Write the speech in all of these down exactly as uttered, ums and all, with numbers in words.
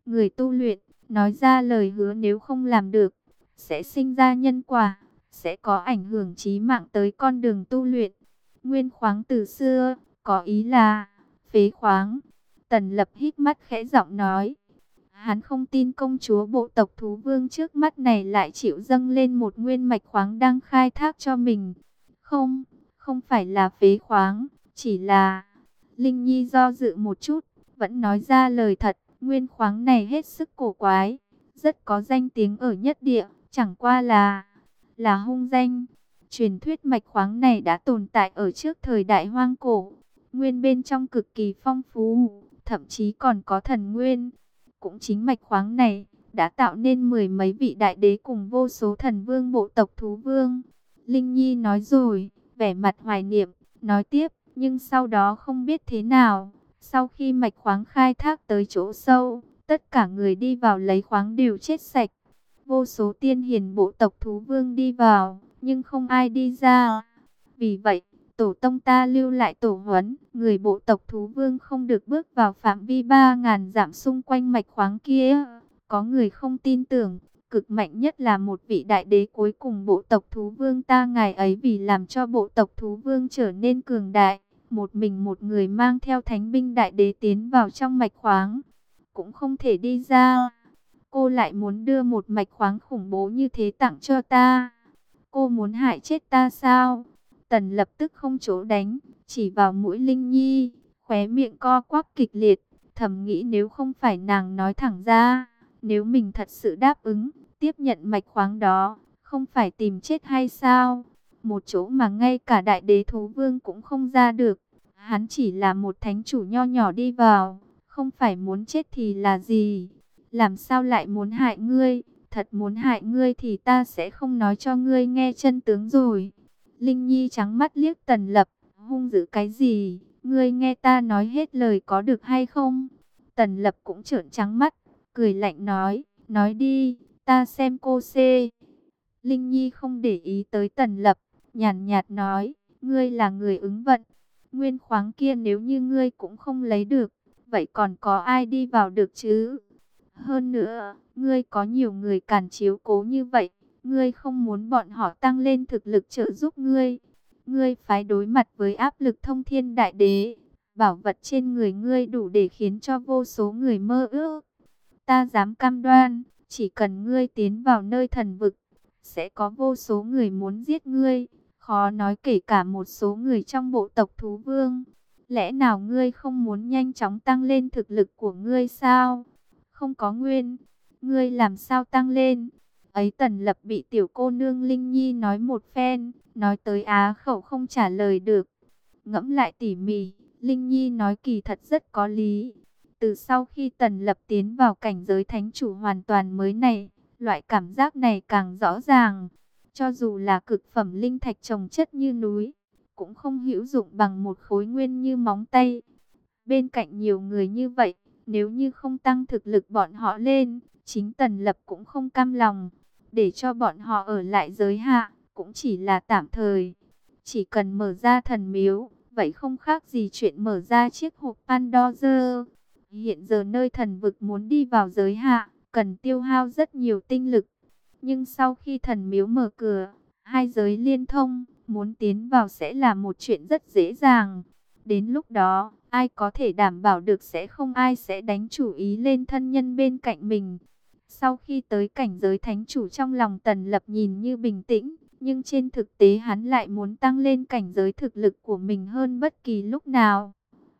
Người tu luyện, nói ra lời hứa nếu không làm được, sẽ sinh ra nhân quả, sẽ có ảnh hưởng chí mạng tới con đường tu luyện. Nguyên khoáng từ xưa, có ý là phế khoáng. Tần Lập hít mắt khẽ giọng nói. Hắn không tin công chúa bộ tộc thú vương trước mắt này lại chịu dâng lên một nguyên mạch khoáng đang khai thác cho mình. Không, không phải là phế khoáng, chỉ là... Linh Nhi do dự một chút, vẫn nói ra lời thật. Nguyên khoáng này hết sức cổ quái, rất có danh tiếng ở nhất địa, chẳng qua là... là hung danh. Truyền thuyết mạch khoáng này đã tồn tại ở trước thời đại hoang cổ. Nguyên bên trong cực kỳ phong phú, thậm chí còn có thần nguyên. Cũng chính mạch khoáng này đã tạo nên mười mấy vị đại đế cùng vô số thần vương bộ tộc thú vương. Linh Nhi nói rồi, vẻ mặt hoài niệm, nói tiếp, nhưng sau đó không biết thế nào. Sau khi mạch khoáng khai thác tới chỗ sâu, tất cả người đi vào lấy khoáng đều chết sạch. Vô số tiên hiền bộ tộc thú vương đi vào, nhưng không ai đi ra. Vì vậy, tổ tông ta lưu lại tổ huấn, người bộ tộc thú vương không được bước vào phạm vi ba ngàn dặm xung quanh mạch khoáng kia. Có người không tin tưởng, cực mạnh nhất là một vị đại đế cuối cùng bộ tộc thú vương ta, ngài ấy vì làm cho bộ tộc thú vương trở nên cường đại, một mình một người mang theo thánh binh đại đế tiến vào trong mạch khoáng, cũng không thể đi ra. Cô lại muốn đưa một mạch khoáng khủng bố như thế tặng cho ta. Cô muốn hại chết ta sao? Tần Lập tức không chỗ đánh, chỉ vào mũi Linh Nhi, khóe miệng co quắp kịch liệt, thầm nghĩ nếu không phải nàng nói thẳng ra, nếu mình thật sự đáp ứng, tiếp nhận mạch khoáng đó, không phải tìm chết hay sao? Một chỗ mà ngay cả đại đế thú vương cũng không ra được, hắn chỉ là một thánh chủ nho nhỏ đi vào, không phải muốn chết thì là gì? Làm sao lại muốn hại ngươi? Thật muốn hại ngươi thì ta sẽ không nói cho ngươi nghe chân tướng rồi. Linh Nhi trắng mắt liếc Tần Lập, hung dữ cái gì? Ngươi nghe ta nói hết lời có được hay không? Tần Lập cũng trợn trắng mắt, cười lạnh nói, nói đi, ta xem cô xê. Linh Nhi không để ý tới Tần Lập, nhàn nhạt nói, ngươi là người ứng vận. Nguyên khoáng kia nếu như ngươi cũng không lấy được, vậy còn có ai đi vào được chứ? Hơn nữa, ngươi có nhiều người cản chiếu cố như vậy, ngươi không muốn bọn họ tăng lên thực lực trợ giúp ngươi. Ngươi phải đối mặt với áp lực thông thiên đại đế, bảo vật trên người ngươi đủ để khiến cho vô số người mơ ước. Ta dám cam đoan, chỉ cần ngươi tiến vào nơi thần vực, sẽ có vô số người muốn giết ngươi, khó nói kể cả một số người trong bộ tộc thú vương. Lẽ nào ngươi không muốn nhanh chóng tăng lên thực lực của ngươi sao? Không có nguyên, ngươi làm sao tăng lên? Ấy Tần Lập bị tiểu cô nương Linh Nhi nói một phen, nói tới á khẩu không trả lời được. Ngẫm lại tỉ mỉ, Linh Nhi nói kỳ thật rất có lý. Từ sau khi Tần Lập tiến vào cảnh giới thánh chủ hoàn toàn mới này, loại cảm giác này càng rõ ràng. Cho dù là cực phẩm linh thạch chồng chất như núi, cũng không hữu dụng bằng một khối nguyên như móng tay. Bên cạnh nhiều người như vậy, nếu như không tăng thực lực bọn họ lên, chính Tần Lập cũng không cam lòng. Để cho bọn họ ở lại giới hạ, cũng chỉ là tạm thời. Chỉ cần mở ra thần miếu, vậy không khác gì chuyện mở ra chiếc hộp Pandora. Hiện giờ nơi thần vực muốn đi vào giới hạ, cần tiêu hao rất nhiều tinh lực. Nhưng sau khi thần miếu mở cửa, hai giới liên thông, muốn tiến vào sẽ là một chuyện rất dễ dàng. Đến lúc đó, ai có thể đảm bảo được sẽ không ai sẽ đánh chủ ý lên thân nhân bên cạnh mình. Sau khi tới cảnh giới thánh chủ, trong lòng Tần Lập nhìn như bình tĩnh, nhưng trên thực tế hắn lại muốn tăng lên cảnh giới thực lực của mình hơn bất kỳ lúc nào.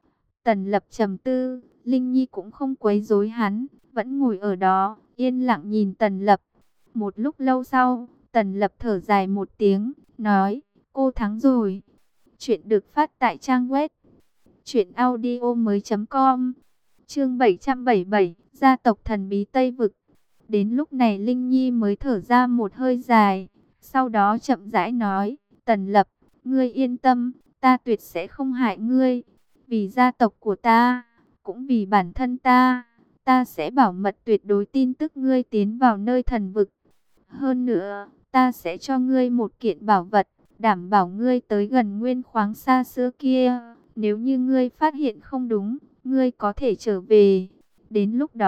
Tần Lập trầm tư, Linh Nhi cũng không quấy rối hắn, vẫn ngồi ở đó, yên lặng nhìn Tần Lập. Một lúc lâu sau, Tần Lập thở dài một tiếng, nói, cô thắng rồi. Chuyện được phát tại trang web truyện audio mới chấm com. Chương bảy trăm bảy mươi bảy, gia tộc thần bí Tây Vực. Đến lúc này Linh Nhi mới thở ra một hơi dài, sau đó chậm rãi nói, Tần Lập, ngươi yên tâm, ta tuyệt sẽ không hại ngươi. Vì gia tộc của ta, cũng vì bản thân ta, ta sẽ bảo mật tuyệt đối tin tức ngươi tiến vào nơi thần vực. Hơn nữa, ta sẽ cho ngươi một kiện bảo vật, đảm bảo ngươi tới gần nguyên khoáng xa xưa kia. Nếu như ngươi phát hiện không đúng, ngươi có thể trở về. Đến lúc đó,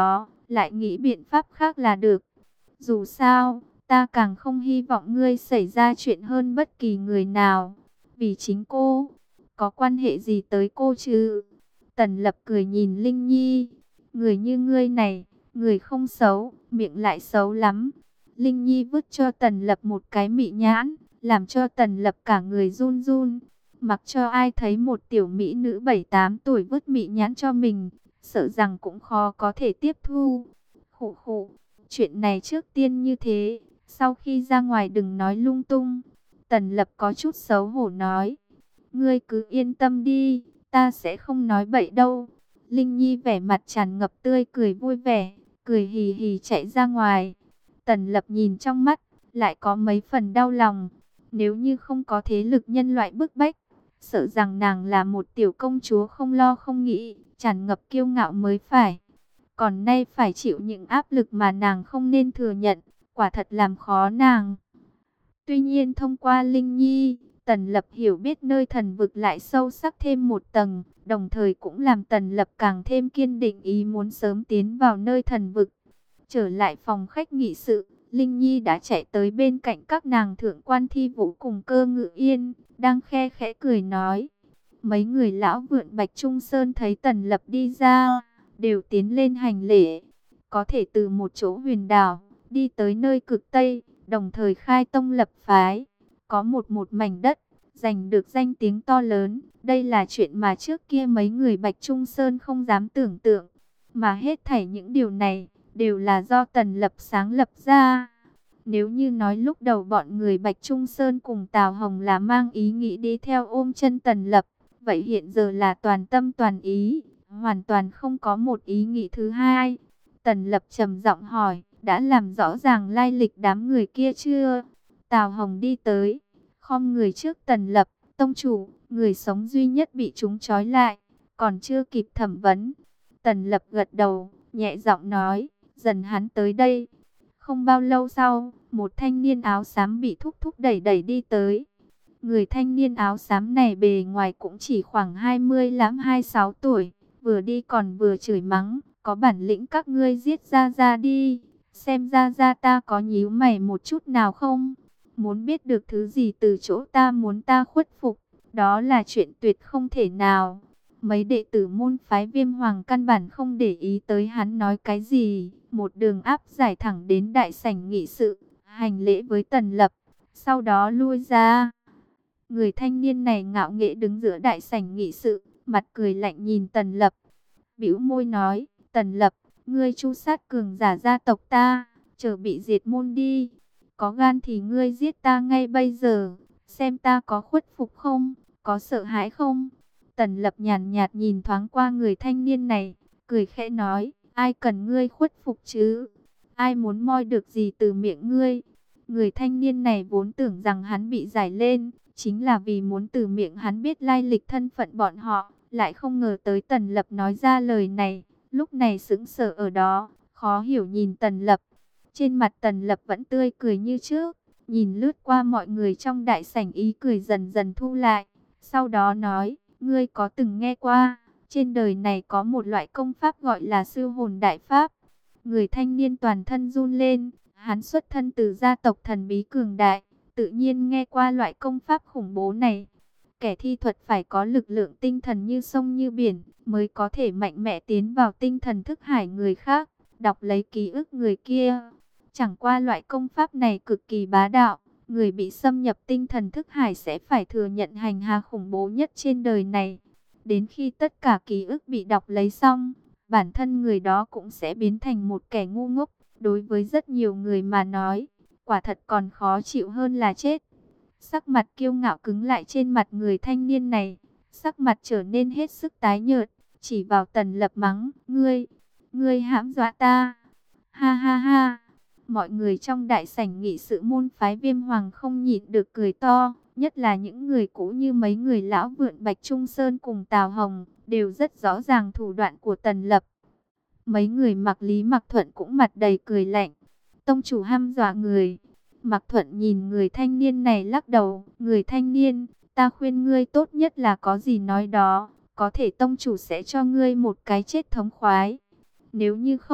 lại nghĩ biện pháp khác là được. Dù sao, ta càng không hy vọng ngươi xảy ra chuyện hơn bất kỳ người nào. Vì chính cô, có quan hệ gì tới cô chứ? Tần Lập cười nhìn Linh Nhi. Người như ngươi này, người không xấu, miệng lại xấu lắm. Linh Nhi vứt cho Tần Lập một cái mị nhãn, làm cho Tần Lập cả người run run. Mặc cho ai thấy một tiểu mỹ nữ bảy tám tuổi vứt mị nhãn cho mình, sợ rằng cũng khó có thể tiếp thu. Khụ khụ, chuyện này trước tiên như thế, sau khi ra ngoài đừng nói lung tung. Tần Lập có chút xấu hổ nói. Ngươi cứ yên tâm đi, ta sẽ không nói bậy đâu. Linh Nhi vẻ mặt tràn ngập tươi cười vui vẻ, cười hì hì chạy ra ngoài. Tần Lập nhìn trong mắt, lại có mấy phần đau lòng. Nếu như không có thế lực nhân loại bức bách, sợ rằng nàng là một tiểu công chúa không lo không nghĩ, tràn ngập kiêu ngạo mới phải. Còn nay phải chịu những áp lực mà nàng không nên thừa nhận, quả thật làm khó nàng. Tuy nhiên thông qua Linh Nhi, Tần Lập hiểu biết nơi thần vực lại sâu sắc thêm một tầng, đồng thời cũng làm Tần Lập càng thêm kiên định ý muốn sớm tiến vào nơi thần vực. Trở lại phòng khách nghị sự, Linh Nhi đã chạy tới bên cạnh các nàng thượng quan Thi Vũ cùng Cơ Ngự Yên, đang khe khẽ cười nói. Mấy người lão vượn Bạch Trung Sơn thấy Tần Lập đi ra, đều tiến lên hành lễ. Có thể từ một chỗ huyền đảo, đi tới nơi cực Tây, đồng thời khai tông lập phái. Có một một mảnh đất, giành được danh tiếng to lớn. Đây là chuyện mà trước kia mấy người Bạch Trung Sơn không dám tưởng tượng. Mà hết thảy những điều này, đều là do Tần Lập sáng lập ra. Nếu như nói lúc đầu bọn người Bạch Trung Sơn cùng Tào Hồng là mang ý nghĩ đi theo ôm chân Tần Lập, vậy hiện giờ là toàn tâm toàn ý, hoàn toàn không có một ý nghĩ thứ hai. Tần Lập trầm giọng hỏi, đã làm rõ ràng lai lịch đám người kia chưa? Tào Hồng đi tới, khom người trước Tần Lập, tông chủ, người sống duy nhất bị chúng trói lại, còn chưa kịp thẩm vấn. Tần Lập gật đầu, nhẹ giọng nói, dần hắn tới đây. Không bao lâu sau, một thanh niên áo xám bị thúc thúc đẩy đẩy đi tới. Người thanh niên áo xám này bề ngoài cũng chỉ khoảng hai mươi lắm hai mươi sáu tuổi, vừa đi còn vừa chửi mắng, có bản lĩnh các ngươi giết ra ra đi, xem ra ra ta có nhíu mày một chút nào không? Muốn biết được thứ gì từ chỗ ta muốn ta khuất phục, đó là chuyện tuyệt không thể nào. Mấy đệ tử môn phái Viêm Hoàng căn bản không để ý tới hắn nói cái gì, một đường áp giải thẳng đến đại sảnh nghị sự, hành lễ với Tần Lập, sau đó lui ra. Người thanh niên này ngạo nghễ đứng giữa đại sảnh nghị sự, mặt cười lạnh nhìn Tần Lập, bĩu môi nói, Tần Lập, ngươi tru sát cường giả gia tộc ta, chờ bị diệt môn đi. Có gan thì ngươi giết ta ngay bây giờ, xem ta có khuất phục không, có sợ hãi không? Tần Lập nhàn nhạt nhìn thoáng qua người thanh niên này, cười khẽ nói, ai cần ngươi khuất phục chứ? Ai muốn moi được gì từ miệng ngươi? Người thanh niên này vốn tưởng rằng hắn bị giải lên, chính là vì muốn từ miệng hắn biết lai lịch thân phận bọn họ, lại không ngờ tới Tần Lập nói ra lời này, lúc này sững sờ ở đó, khó hiểu nhìn Tần Lập. Trên mặt Tần Lập vẫn tươi cười như trước, nhìn lướt qua mọi người trong đại sảnh ý cười dần dần thu lại, sau đó nói, ngươi có từng nghe qua, trên đời này có một loại công pháp gọi là sư hồn đại pháp. Người thanh niên toàn thân run lên, hắn xuất thân từ gia tộc thần bí cường đại, tự nhiên nghe qua loại công pháp khủng bố này. Kẻ thi thuật phải có lực lượng tinh thần như sông như biển, mới có thể mạnh mẽ tiến vào tinh thần thức hải người khác, đọc lấy ký ức người kia. Chẳng qua loại công pháp này cực kỳ bá đạo, người bị xâm nhập tinh thần thức hải sẽ phải thừa nhận hành hạ khủng bố nhất trên đời này. Đến khi tất cả ký ức bị đọc lấy xong, bản thân người đó cũng sẽ biến thành một kẻ ngu ngốc. Đối với rất nhiều người mà nói, quả thật còn khó chịu hơn là chết. Sắc mặt kiêu ngạo cứng lại trên mặt người thanh niên này, sắc mặt trở nên hết sức tái nhợt, chỉ vào Tần Lập mắng, ngươi, ngươi hãm dọa ta. Ha ha ha. Mọi người trong đại sảnh nghị sự môn phái Viêm Hoàng không nhịn được cười to, nhất là những người cũ như mấy người lão vượn Bạch Trung Sơn cùng Tào Hồng, đều rất rõ ràng thủ đoạn của Tần Lập. Mấy người Mặc Lý Mặc Thuận cũng mặt đầy cười lạnh, tông chủ hăm dọa người. Mặc Thuận nhìn người thanh niên này lắc đầu, người thanh niên, ta khuyên ngươi tốt nhất là có gì nói đó, có thể tông chủ sẽ cho ngươi một cái chết thống khoái. Nếu như không,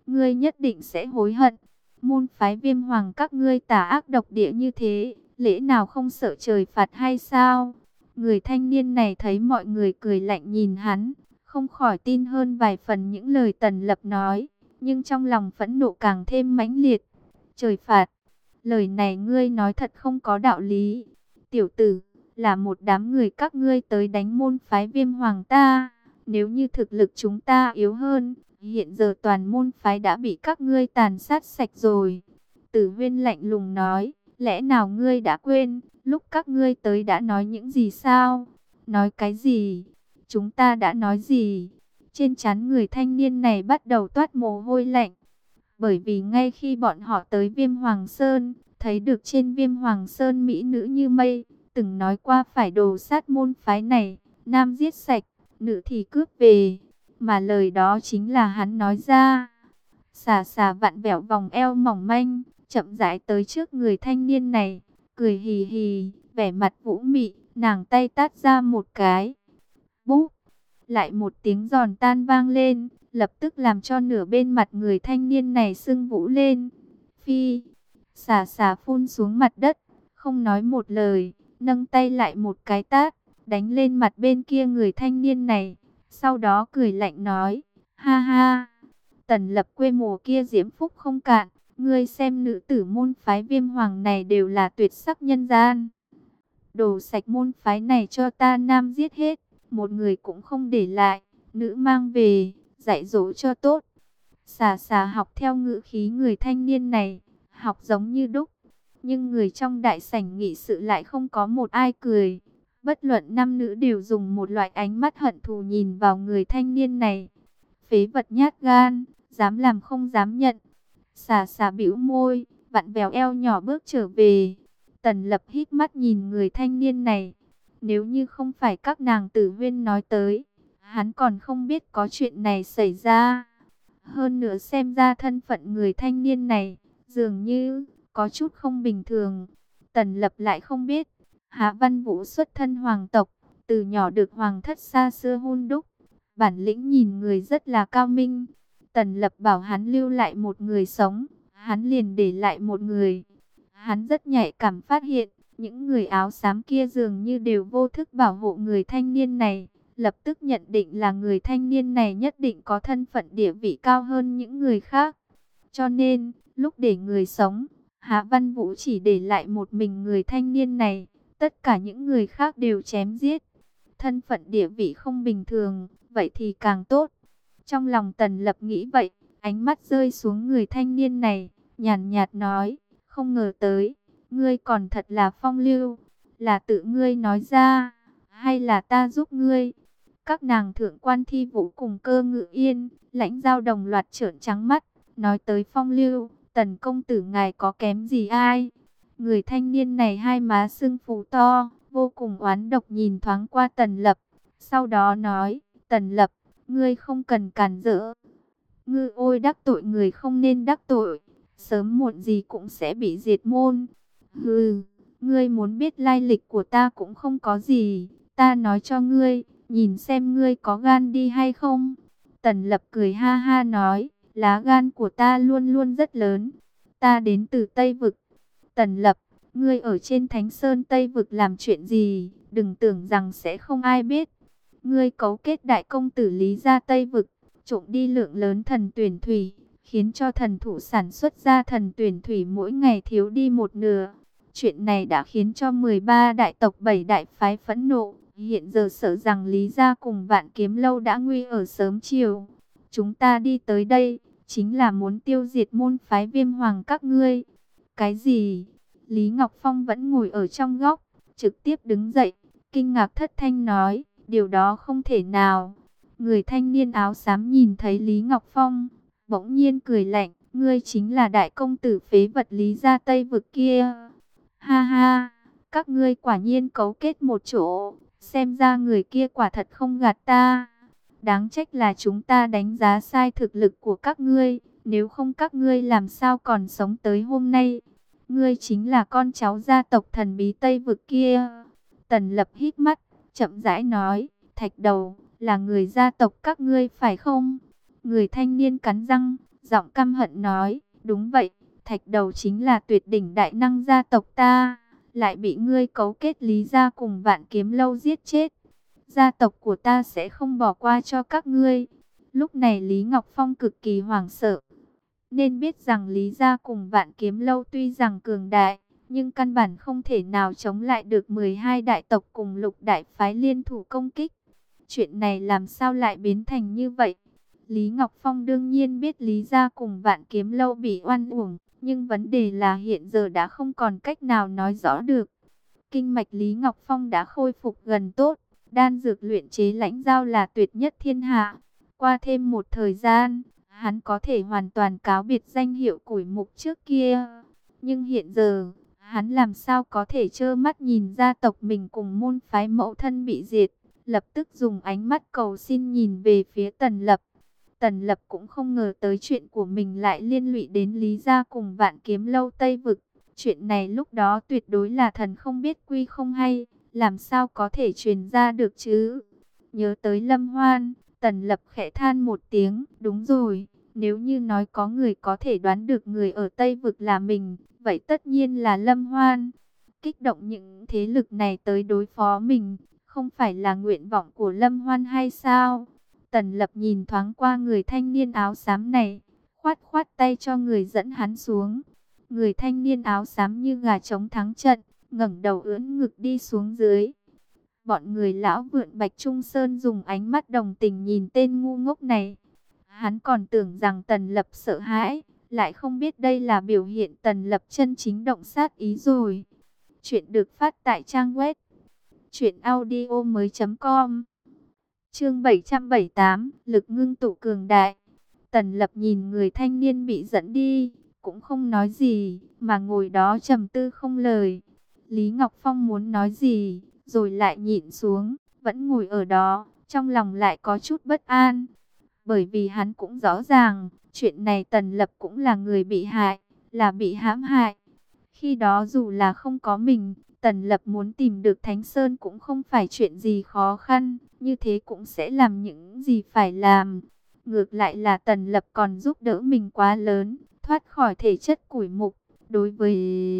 ngươi nhất định sẽ hối hận. Môn phái Viêm Hoàng các ngươi tà ác độc địa như thế, lẽ nào không sợ trời phạt hay sao? Người thanh niên này thấy mọi người cười lạnh nhìn hắn, không khỏi tin hơn vài phần những lời Tần Lập nói, nhưng trong lòng phẫn nộ càng thêm mãnh liệt. Trời phạt, lời này ngươi nói thật không có đạo lý. Tiểu tử, là một đám người các ngươi tới đánh môn phái Viêm Hoàng ta. Nếu như thực lực chúng ta yếu hơn, hiện giờ toàn môn phái đã bị các ngươi tàn sát sạch rồi. Tử Huyên lạnh lùng nói, lẽ nào ngươi đã quên, lúc các ngươi tới đã nói những gì sao? Nói cái gì? Chúng ta đã nói gì? Trên trán người thanh niên này bắt đầu toát mồ hôi lạnh. Bởi vì ngay khi bọn họ tới Viêm Hoàng Sơn, thấy được trên Viêm Hoàng Sơn mỹ nữ như mây, từng nói qua phải đồ sát môn phái này, nam giết sạch, nữ thì cướp về. Mà lời đó chính là hắn nói ra. Xà xà vặn vẹo vòng eo mỏng manh, chậm rãi tới trước người thanh niên này, cười hì hì, vẻ mặt vũ mị, nàng tay tát ra một cái. Búp, lại một tiếng giòn tan vang lên, lập tức làm cho nửa bên mặt người thanh niên này sưng vũ lên. Phi, xà xà phun xuống mặt đất, không nói một lời, nâng tay lại một cái tát, đánh lên mặt bên kia người thanh niên này. Sau đó cười lạnh nói, ha ha, Tần Lập quê mùa kia diễm phúc không cạn, ngươi xem nữ tử môn phái Viêm Hoàng này đều là tuyệt sắc nhân gian. Đồ sạch môn phái này cho ta nam giết hết, một người cũng không để lại, nữ mang về, dạy dỗ cho tốt. Xà xà học theo ngữ khí người thanh niên này, học giống như đúc, nhưng người trong đại sảnh nghị sự lại không có một ai cười. Bất luận nam nữ đều dùng một loại ánh mắt hận thù nhìn vào người thanh niên này. Phế vật nhát gan, dám làm không dám nhận. Xà xà bĩu môi, vặn vẹo eo nhỏ bước trở về. Tần Lập hít mắt nhìn người thanh niên này. Nếu như không phải các nàng Tử Huyên nói tới, hắn còn không biết có chuyện này xảy ra. Hơn nữa xem ra thân phận người thanh niên này, dường như có chút không bình thường. Tần Lập lại không biết, Hạ Văn Vũ xuất thân hoàng tộc, từ nhỏ được hoàng thất xa xưa hun đúc. Bản lĩnh nhìn người rất là cao minh. Tần Lập bảo hắn lưu lại một người sống, hắn liền để lại một người. Hắn rất nhạy cảm phát hiện, những người áo xám kia dường như đều vô thức bảo hộ người thanh niên này. Lập tức nhận định là người thanh niên này nhất định có thân phận địa vị cao hơn những người khác. Cho nên, lúc để người sống, Hạ Văn Vũ chỉ để lại một mình người thanh niên này. Tất cả những người khác đều chém giết. Thân phận địa vị không bình thường, vậy thì càng tốt. Trong lòng Tần Lập nghĩ vậy, ánh mắt rơi xuống người thanh niên này, nhàn nhạt nói, không ngờ tới, ngươi còn thật là phong lưu, là tự ngươi nói ra, hay là ta giúp ngươi? Các nàng thượng quan Thi Vũ cùng Cơ Ngự Yên, Lãnh Giao đồng loạt trợn trắng mắt, nói tới phong lưu, Tần công tử ngài có kém gì ai? Người thanh niên này hai má sưng phù to, vô cùng oán độc nhìn thoáng qua Tần Lập, sau đó nói, Tần Lập, ngươi không cần cản rỡ. Ngư ôi đắc tội người không nên đắc tội, sớm muộn gì cũng sẽ bị diệt môn. Hừ, ngươi muốn biết lai lịch của ta cũng không có gì, ta nói cho ngươi, nhìn xem ngươi có gan đi hay không. Tần Lập cười ha ha nói, lá gan của ta luôn luôn rất lớn, ta đến từ Tây Vực. Tần Lập, ngươi ở trên Thánh Sơn Tây Vực làm chuyện gì, đừng tưởng rằng sẽ không ai biết. Ngươi cấu kết đại công tử Lý gia Tây Vực, trộm đi lượng lớn thần tuyển thủy, khiến cho thần thủ sản xuất ra thần tuyển thủy mỗi ngày thiếu đi một nửa. Chuyện này đã khiến cho mười ba đại tộc bảy đại phái phẫn nộ. Hiện giờ sợ rằng Lý gia cùng Vạn Kiếm Lâu đã nguy ở sớm chiều. Chúng ta đi tới đây, chính là muốn tiêu diệt môn phái Viêm Hoàng các ngươi. Cái gì? Lý Ngọc Phong vẫn ngồi ở trong góc, trực tiếp đứng dậy, kinh ngạc thất thanh nói, điều đó không thể nào. Người thanh niên áo xám nhìn thấy Lý Ngọc Phong, bỗng nhiên cười lạnh, ngươi chính là đại công tử phế vật Lý gia Tây Vực kia. Ha ha, các ngươi quả nhiên cấu kết một chỗ, xem ra người kia quả thật không gạt ta. Đáng trách là chúng ta đánh giá sai thực lực của các ngươi, nếu không các ngươi làm sao còn sống tới hôm nay. Ngươi chính là con cháu gia tộc thần bí Tây Vực kia. Tần Lập hít mắt, chậm rãi nói, Thạch Đầu, là người gia tộc các ngươi phải không? Người thanh niên cắn răng, giọng căm hận nói, đúng vậy, Thạch Đầu chính là tuyệt đỉnh đại năng gia tộc ta, lại bị ngươi cấu kết Lý gia cùng Vạn Kiếm Lâu giết chết. Gia tộc của ta sẽ không bỏ qua cho các ngươi. Lúc này Lý Ngọc Phong cực kỳ hoảng sợ, nên biết rằng Lý gia cùng Vạn Kiếm Lâu tuy rằng cường đại, nhưng căn bản không thể nào chống lại được mười hai đại tộc cùng lục đại phái liên thủ công kích. Chuyện này làm sao lại biến thành như vậy? Lý Ngọc Phong đương nhiên biết Lý gia cùng Vạn Kiếm Lâu bị oan uổng, nhưng vấn đề là hiện giờ đã không còn cách nào nói rõ được. Kinh mạch Lý Ngọc Phong đã khôi phục gần tốt, đan dược luyện chế lãnh dao là tuyệt nhất thiên hạ. Qua thêm một thời gian, hắn có thể hoàn toàn cáo biệt danh hiệu củi mục trước kia. Nhưng hiện giờ, hắn làm sao có thể trơ mắt nhìn gia tộc mình cùng môn phái mẫu thân bị diệt. Lập tức dùng ánh mắt cầu xin nhìn về phía Tần Lập. Tần Lập cũng không ngờ tới chuyện của mình lại liên lụy đến Lý gia cùng Vạn Kiếm Lâu Tây Vực. Chuyện này lúc đó tuyệt đối là thần không biết quy không hay, làm sao có thể truyền ra được chứ? Nhớ tới Lâm Hoan, Tần Lập khẽ than một tiếng, đúng rồi, nếu như nói có người có thể đoán được người ở Tây Vực là mình, vậy tất nhiên là Lâm Hoan. Kích động những thế lực này tới đối phó mình, không phải là nguyện vọng của Lâm Hoan hay sao? Tần Lập nhìn thoáng qua người thanh niên áo xám này, khoát khoát tay cho người dẫn hắn xuống. Người thanh niên áo xám như gà trống thắng trận, ngẩng đầu ưỡn ngực đi xuống dưới. Bọn người lão vượn Bạch Trung Sơn dùng ánh mắt đồng tình nhìn tên ngu ngốc này. Hắn còn tưởng rằng Tần Lập sợ hãi, lại không biết đây là biểu hiện Tần Lập chân chính động sát ý rồi. Chuyện được phát tại trang web truyện audio mới chấm com. Chương bảy trăm bảy mươi tám, lực ngưng tụ cường đại. Tần Lập nhìn người thanh niên bị dẫn đi, cũng không nói gì, mà ngồi đó trầm tư không lời. Lý Ngọc Phong muốn nói gì, rồi lại nhịn xuống, vẫn ngồi ở đó, trong lòng lại có chút bất an. Bởi vì hắn cũng rõ ràng, chuyện này Tần Lập cũng là người bị hại, là bị hãm hại. Khi đó dù là không có mình, Tần Lập muốn tìm được Thánh Sơn cũng không phải chuyện gì khó khăn, như thế cũng sẽ làm những gì phải làm. Ngược lại là Tần Lập còn giúp đỡ mình quá lớn, thoát khỏi thể chất củi mục. Đối với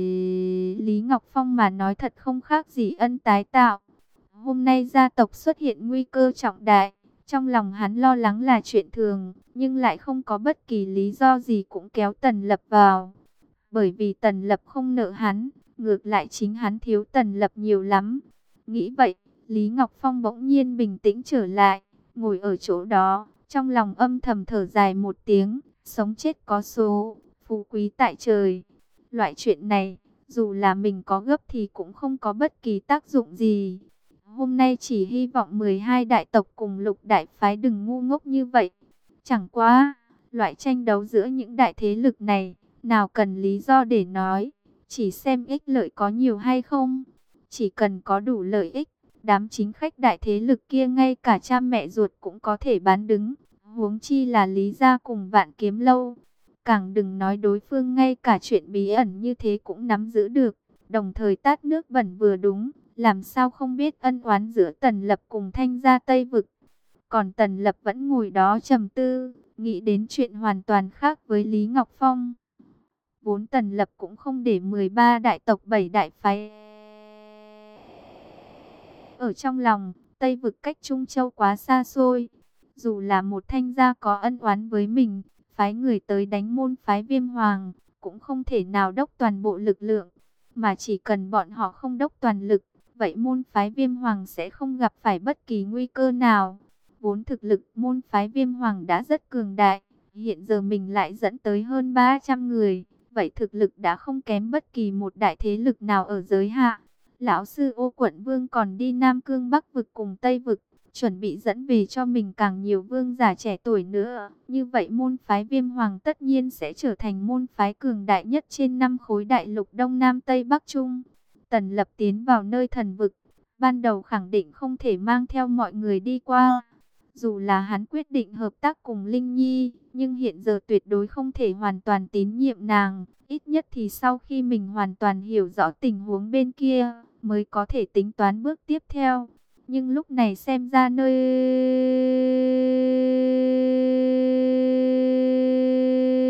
Lý Ngọc Phong mà nói thật không khác gì ân tái tạo. Hôm nay gia tộc xuất hiện nguy cơ trọng đại, trong lòng hắn lo lắng là chuyện thường, nhưng lại không có bất kỳ lý do gì cũng kéo Tần Lập vào. Bởi vì Tần Lập không nợ hắn, ngược lại chính hắn thiếu Tần Lập nhiều lắm. Nghĩ vậy, Lý Ngọc Phong bỗng nhiên bình tĩnh trở lại, ngồi ở chỗ đó, trong lòng âm thầm thở dài một tiếng, sống chết có số, phú quý tại trời. Loại chuyện này, dù là mình có gấp thì cũng không có bất kỳ tác dụng gì. Hôm nay chỉ hy vọng mười hai đại tộc cùng lục đại phái đừng ngu ngốc như vậy. Chẳng qua, loại tranh đấu giữa những đại thế lực này, nào cần lý do để nói, chỉ xem ích lợi có nhiều hay không. Chỉ cần có đủ lợi ích, đám chính khách đại thế lực kia ngay cả cha mẹ ruột cũng có thể bán đứng. Huống chi là Lý gia cùng Vạn Kiếm Lâu. Càng đừng nói đối phương ngay cả chuyện bí ẩn như thế cũng nắm giữ được. Đồng thời tát nước bẩn vừa đúng, làm sao không biết ân oán giữa Tần Lập cùng Thanh gia Tây Vực. Còn Tần Lập vẫn ngồi đó trầm tư, nghĩ đến chuyện hoàn toàn khác với Lý Ngọc Phong. Vốn Tần Lập cũng không để mười ba đại tộc bảy đại phái ở trong lòng. Tây Vực cách Trung Châu quá xa xôi, dù là một Thanh gia có ân oán với mình, phái người tới đánh môn phái Viêm Hoàng, cũng không thể nào đốc toàn bộ lực lượng. Mà chỉ cần bọn họ không đốc toàn lực, vậy môn phái Viêm Hoàng sẽ không gặp phải bất kỳ nguy cơ nào. Vốn thực lực môn phái Viêm Hoàng đã rất cường đại, hiện giờ mình lại dẫn tới hơn ba trăm người, vậy thực lực đã không kém bất kỳ một đại thế lực nào ở giới hạ. Lão sư Ô Quận Vương còn đi Nam Cương Bắc Vực cùng Tây Vực, chuẩn bị dẫn về cho mình càng nhiều vương giả trẻ tuổi nữa. Như vậy môn phái Viêm Hoàng tất nhiên sẽ trở thành môn phái cường đại nhất trên năm khối đại lục Đông Nam Tây Bắc Trung. Tần Lập tiến vào nơi thần vực, ban đầu khẳng định không thể mang theo mọi người đi qua. Dù là hắn quyết định hợp tác cùng Linh Nhi, nhưng hiện giờ tuyệt đối không thể hoàn toàn tín nhiệm nàng. Ít nhất thì sau khi mình hoàn toàn hiểu rõ tình huống bên kia, mới có thể tính toán bước tiếp theo. Nhưng lúc này xem ra nơi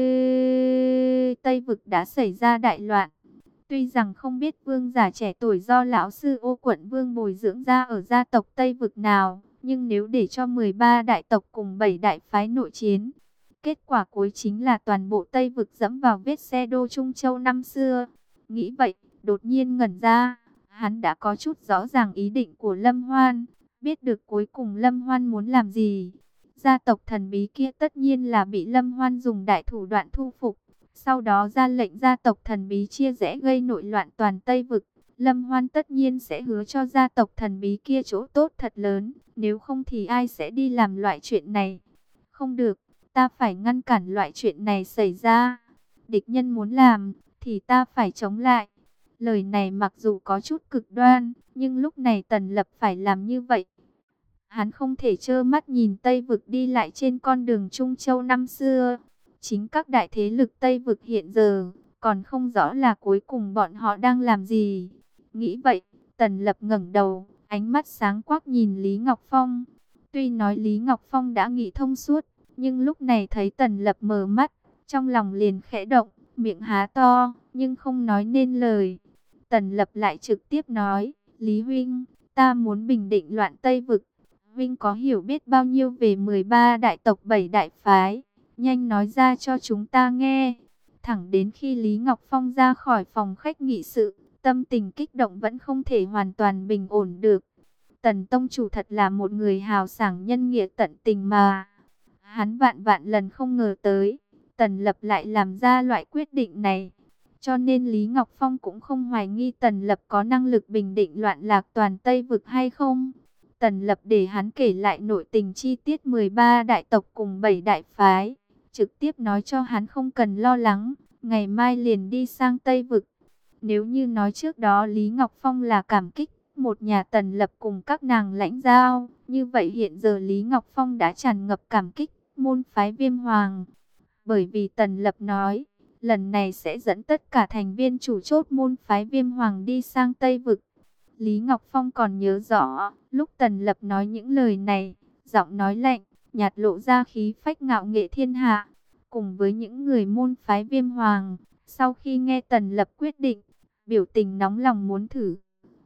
Tây Vực đã xảy ra đại loạn. Tuy rằng không biết vương giả trẻ tuổi do lão sư Ô Quận Vương bồi dưỡng ra ở gia tộc Tây Vực nào, nhưng nếu để cho mười ba đại tộc cùng bảy đại phái nội chiến, kết quả cuối chính là toàn bộ Tây Vực dẫm vào vết xe đô Trung Châu năm xưa. Nghĩ vậy, đột nhiên ngẩn ra, hắn đã có chút rõ ràng ý định của Lâm Hoan, biết được cuối cùng Lâm Hoan muốn làm gì. Gia tộc thần bí kia tất nhiên là bị Lâm Hoan dùng đại thủ đoạn thu phục, sau đó ra lệnh gia tộc thần bí chia rẽ gây nội loạn toàn Tây Vực. Lâm Hoan tất nhiên sẽ hứa cho gia tộc thần bí kia chỗ tốt thật lớn, nếu không thì ai sẽ đi làm loại chuyện này. Không được, ta phải ngăn cản loại chuyện này xảy ra. Địch nhân muốn làm, thì ta phải chống lại. Lời này mặc dù có chút cực đoan, nhưng lúc này Tần Lập phải làm như vậy. Hắn không thể trơ mắt nhìn Tây Vực đi lại trên con đường Trung Châu năm xưa. Chính các đại thế lực Tây Vực hiện giờ, còn không rõ là cuối cùng bọn họ đang làm gì. Nghĩ vậy, Tần Lập ngẩng đầu, ánh mắt sáng quắc nhìn Lý Ngọc Phong. Tuy nói Lý Ngọc Phong đã nghĩ thông suốt, nhưng lúc này thấy Tần Lập mở mắt, trong lòng liền khẽ động, miệng há to, nhưng không nói nên lời. Tần Lập lại trực tiếp nói, Lý Huynh, ta muốn bình định loạn Tây Vực. Huynh có hiểu biết bao nhiêu về mười ba đại tộc bảy đại phái? Nhanh nói ra cho chúng ta nghe. Thẳng đến khi Lý Ngọc Phong ra khỏi phòng khách nghị sự, tâm tình kích động vẫn không thể hoàn toàn bình ổn được. Tần Tông Chủ thật là một người hào sảng nhân nghĩa tận tình mà. Hắn vạn vạn lần không ngờ tới, Tần Lập lại làm ra loại quyết định này. Cho nên Lý Ngọc Phong cũng không hoài nghi Tần Lập có năng lực bình định loạn lạc toàn Tây Vực hay không. Tần Lập để hắn kể lại nội tình chi tiết mười ba đại tộc cùng bảy đại phái, trực tiếp nói cho hắn không cần lo lắng, ngày mai liền đi sang Tây Vực. Nếu như nói trước đó Lý Ngọc Phong là cảm kích một nhà Tần Lập cùng các nàng lãnh giao, như vậy hiện giờ Lý Ngọc Phong đã tràn ngập cảm kích môn phái Viêm Hoàng. Bởi vì Tần Lập nói, lần này sẽ dẫn tất cả thành viên chủ chốt môn phái Viêm Hoàng đi sang Tây Vực. Lý Ngọc Phong còn nhớ rõ, lúc Tần Lập nói những lời này, giọng nói lạnh, nhạt lộ ra khí phách ngạo nghệ thiên hạ. Cùng với những người môn phái Viêm Hoàng, sau khi nghe Tần Lập quyết định, biểu tình nóng lòng muốn thử.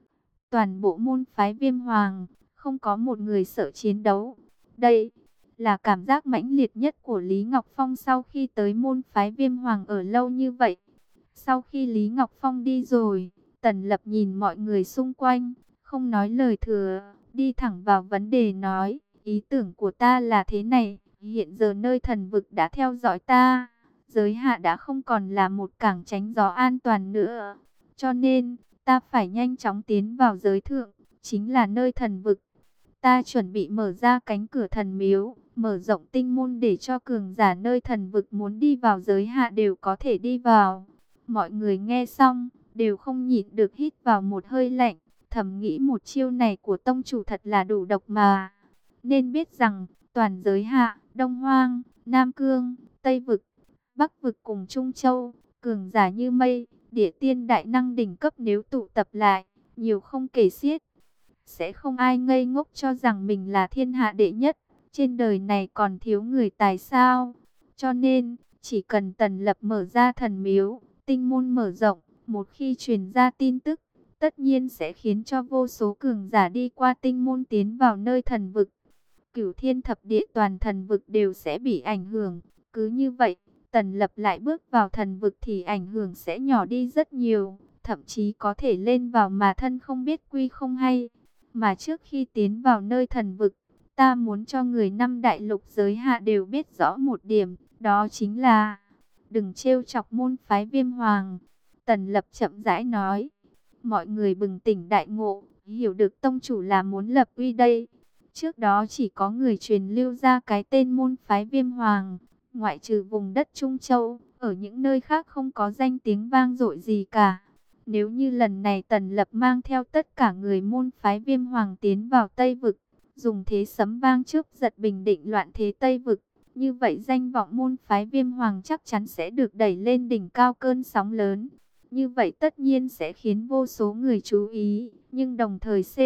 Toàn bộ môn phái Viêm Hoàng, không có một người sợ chiến đấu. Đây là cảm giác mãnh liệt nhất của Lý Ngọc Phong sau khi tới môn phái Viêm Hoàng ở lâu như vậy. Sau khi Lý Ngọc Phong đi rồi, Tần Lập nhìn mọi người xung quanh, không nói lời thừa, đi thẳng vào vấn đề nói, ý tưởng của ta là thế này, hiện giờ nơi thần vực đã theo dõi ta, giới hạ đã không còn là một cảng tránh gió an toàn nữa, cho nên, ta phải nhanh chóng tiến vào giới thượng, chính là nơi thần vực. Ta chuẩn bị mở ra cánh cửa thần miếu, mở rộng tinh môn để cho cường giả nơi thần vực muốn đi vào giới hạ đều có thể đi vào. Mọi người nghe xong, đều không nhịn được hít vào một hơi lạnh, thầm nghĩ một chiêu này của tông chủ thật là đủ độc mà. Nên biết rằng, toàn giới hạ, Đông Hoang, Nam Cương, Tây Vực, Bắc Vực cùng Trung Châu, cường giả như mây, địa tiên đại năng đỉnh cấp nếu tụ tập lại, nhiều không kể xiết. Sẽ không ai ngây ngốc cho rằng mình là thiên hạ đệ nhất, trên đời này còn thiếu người tài sao. Cho nên, chỉ cần Tần Lập mở ra thần miếu, tinh môn mở rộng, một khi truyền ra tin tức, tất nhiên sẽ khiến cho vô số cường giả đi qua tinh môn tiến vào nơi thần vực. Cửu thiên thập địa toàn thần vực đều sẽ bị ảnh hưởng. Cứ như vậy, Tần Lập lại bước vào thần vực thì ảnh hưởng sẽ nhỏ đi rất nhiều, thậm chí có thể lên vào mà thân không biết quy không hay. Mà trước khi tiến vào nơi thần vực, ta muốn cho người năm đại lục giới hạ đều biết rõ một điểm, đó chính là đừng trêu chọc môn phái Viêm Hoàng. Tần Lập chậm rãi nói, mọi người bừng tỉnh đại ngộ, hiểu được tông chủ là muốn lập uy đây. Trước đó chỉ có người truyền lưu ra cái tên môn phái Viêm Hoàng, ngoại trừ vùng đất Trung Châu, ở những nơi khác không có danh tiếng vang dội gì cả. Nếu như lần này Tần Lập mang theo tất cả người môn phái Viêm Hoàng tiến vào Tây Vực, dùng thế sấm vang trước giật bình định loạn thế Tây Vực, như vậy danh vọng môn phái Viêm Hoàng chắc chắn sẽ được đẩy lên đỉnh cao cơn sóng lớn. Như vậy tất nhiên sẽ khiến vô số người chú ý, nhưng đồng thời C.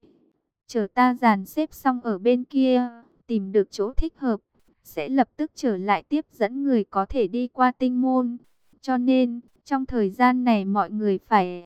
Chờ ta dàn xếp xong ở bên kia, tìm được chỗ thích hợp, sẽ lập tức trở lại tiếp dẫn người có thể đi qua tinh môn. Cho nên, trong thời gian này mọi người phải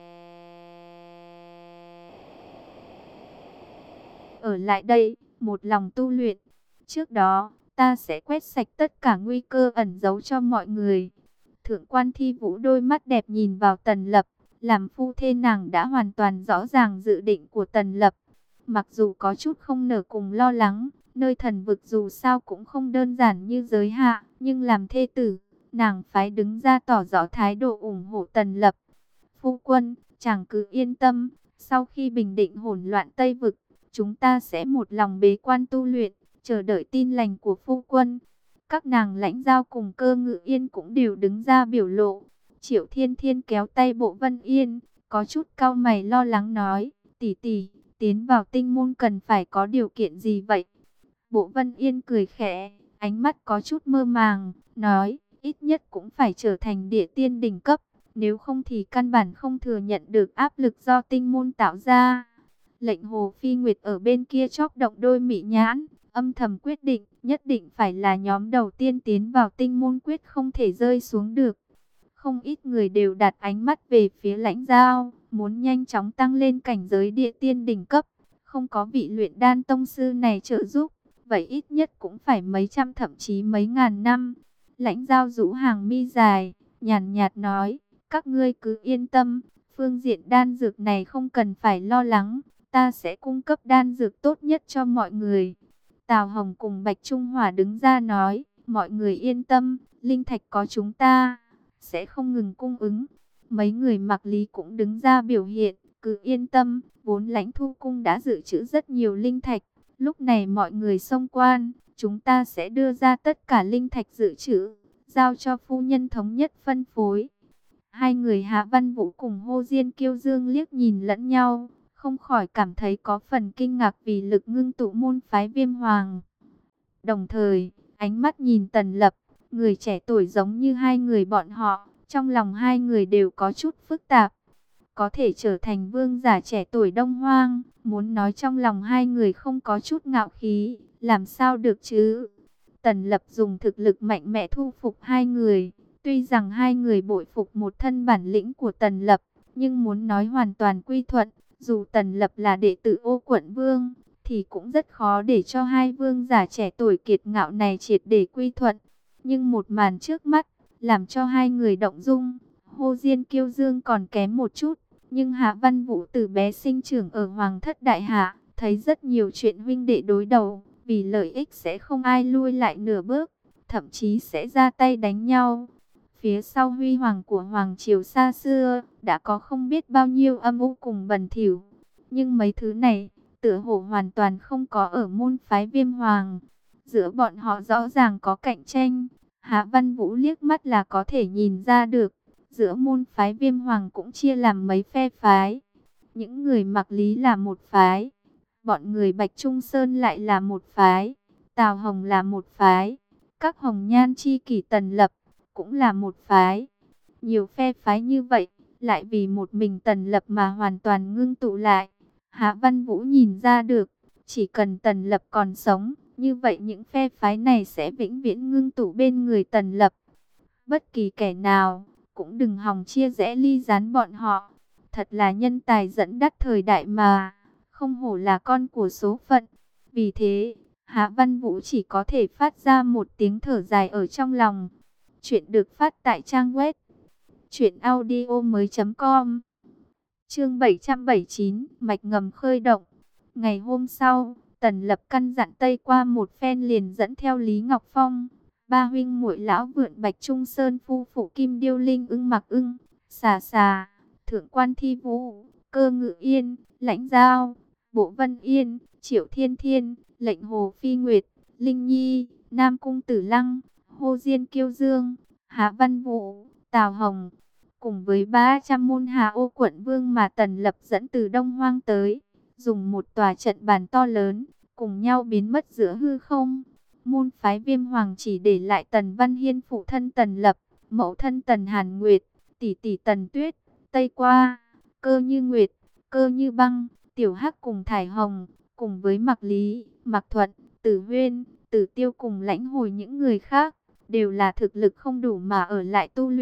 ở lại đây, một lòng tu luyện. Trước đó, ta sẽ quét sạch tất cả nguy cơ ẩn giấu cho mọi người. Thượng quan Thi Vũ đôi mắt đẹp nhìn vào Tần Lập, làm phu thê nàng đã hoàn toàn rõ ràng dự định của Tần Lập. Mặc dù có chút không nở cùng lo lắng, nơi thần vực dù sao cũng không đơn giản như giới hạ, nhưng làm thê tử, nàng phải đứng ra tỏ rõ thái độ ủng hộ Tần Lập. Phu quân, chàng cứ yên tâm, sau khi bình định hỗn loạn Tây Vực, chúng ta sẽ một lòng bế quan tu luyện, chờ đợi tin lành của phu quân. Các nàng lãnh giao cùng Cơ Ngự Yên cũng đều đứng ra biểu lộ. Triệu Thiên Thiên kéo tay Bộ Vân Yên, có chút cau mày lo lắng nói, tỷ tỷ, tiến vào tinh môn cần phải có điều kiện gì vậy? Bộ Vân Yên cười khẽ, ánh mắt có chút mơ màng, nói, ít nhất cũng phải trở thành địa tiên đỉnh cấp, nếu không thì căn bản không thừa nhận được áp lực do tinh môn tạo ra. Lệnh Hồ Phi Nguyệt ở bên kia chóp động đôi mị nhãn, âm thầm quyết định, nhất định phải là nhóm đầu tiên tiến vào tinh môn, quyết không thể rơi xuống được. Không ít người đều đặt ánh mắt về phía lãnh giao, muốn nhanh chóng tăng lên cảnh giới địa tiên đỉnh cấp. Không có vị luyện đan tông sư này trợ giúp, vậy ít nhất cũng phải mấy trăm thậm chí mấy ngàn năm. Lãnh giao rũ hàng mi dài, nhàn nhạt nói, các ngươi cứ yên tâm, phương diện đan dược này không cần phải lo lắng, ta sẽ cung cấp đan dược tốt nhất cho mọi người. Tào Hồng cùng Bạch Trung Hỏa đứng ra nói, mọi người yên tâm, linh thạch có chúng ta, sẽ không ngừng cung ứng. Mấy người Mặc Lý cũng đứng ra biểu hiện, cứ yên tâm, vốn Lãnh Thu Cung đã dự trữ rất nhiều linh thạch. Lúc này mọi người xông quan, chúng ta sẽ đưa ra tất cả linh thạch dự trữ, giao cho phu nhân thống nhất phân phối. Hai người Hạ Văn Vũ cùng Hồ Diên Kiêu Dương liếc nhìn lẫn nhau, không khỏi cảm thấy có phần kinh ngạc vì lực ngưng tụ môn phái Viêm Hoàng. Đồng thời, ánh mắt nhìn Tần Lập, người trẻ tuổi giống như hai người bọn họ, trong lòng hai người đều có chút phức tạp. Có thể trở thành vương giả trẻ tuổi Đông Hoang, muốn nói trong lòng hai người không có chút ngạo khí, làm sao được chứ? Tần Lập dùng thực lực mạnh mẽ thu phục hai người, tuy rằng hai người bội phục một thân bản lĩnh của Tần Lập, nhưng muốn nói hoàn toàn quy thuận, dù Tần Lập là đệ tử Ô Quận Vương, thì cũng rất khó để cho hai vương giả trẻ tuổi kiệt ngạo này triệt để quy thuận. Nhưng một màn trước mắt, làm cho hai người động dung. Hồ Diên Kiêu Dương còn kém một chút, nhưng Hạ Văn Vũ từ bé sinh trưởng ở Hoàng thất Đại Hạ, thấy rất nhiều chuyện huynh đệ đối đầu, vì lợi ích sẽ không ai lui lại nửa bước, thậm chí sẽ ra tay đánh nhau. Phía sau huy hoàng của Hoàng triều xa xưa, đã có không biết bao nhiêu âm u cùng bẩn thỉu. Nhưng mấy thứ này, tựa hồ hoàn toàn không có ở môn phái Viêm Hoàng. Giữa bọn họ rõ ràng có cạnh tranh. Hạ Văn Vũ liếc mắt là có thể nhìn ra được. Giữa môn phái Viêm Hoàng cũng chia làm mấy phe phái. Những người Mặc Lý là một phái. Bọn người Bạch Trung Sơn lại là một phái. Tào Hồng là một phái. Các Hồng Nhan chi kỷ Tần Lập cũng là một phái. Nhiều phe phái như vậy, lại vì một mình Tần Lập mà hoàn toàn ngưng tụ lại. Hạ Văn Vũ nhìn ra được, chỉ cần Tần Lập còn sống, như vậy những phe phái này sẽ vĩnh viễn ngưng tụ bên người Tần Lập. Bất kỳ kẻ nào, cũng đừng hòng chia rẽ ly gián bọn họ. Thật là nhân tài dẫn dắt thời đại mà, không hổ là con của số phận. Vì thế, Hạ Văn Vũ chỉ có thể phát ra một tiếng thở dài ở trong lòng. Chuyện được phát tại trang web truyện audio mới chấm com. Chương bảy trăm bảy mươi chín, mạch ngầm khơi động. Ngày hôm sau, Tần Lập căn dặn Tây qua một phen liền dẫn theo Lý Ngọc Phong, ba huynh muội lão vượn Bạch Trung Sơn phu phụ Kim Điêu Linh ưng mặc ưng, xà xà, Thượng quan Thi Vũ, Cơ Ngự Yên, Lãnh Giao, Bộ Vân Yên, Triệu Thiên Thiên, Lệnh Hồ Phi Nguyệt, Linh Nhi, Nam Cung Tử Lăng, Hồ Diên Kiêu Dương, Hạ Văn Vũ, Tào Hồng, cùng với ba trăm môn Hà Ô quận vương mà Tần Lập dẫn từ Đông Hoang tới, dùng một tòa trận bàn to lớn, cùng nhau biến mất giữa hư không. Môn phái Viêm Hoàng chỉ để lại Tần Văn Hiên phụ thân Tần Lập, mẫu thân Tần Hàn Nguyệt, tỷ tỷ Tần Tuyết, Tây Qua, Cơ Như Nguyệt, Cơ Như Băng, Tiểu Hắc cùng Thải Hồng, cùng với Mặc Lý, Mặc Thuận, Tử Huyên, Tử Tiêu cùng Lãnh Hồi những người khác, đều là thực lực không đủ mà ở lại tu luyện.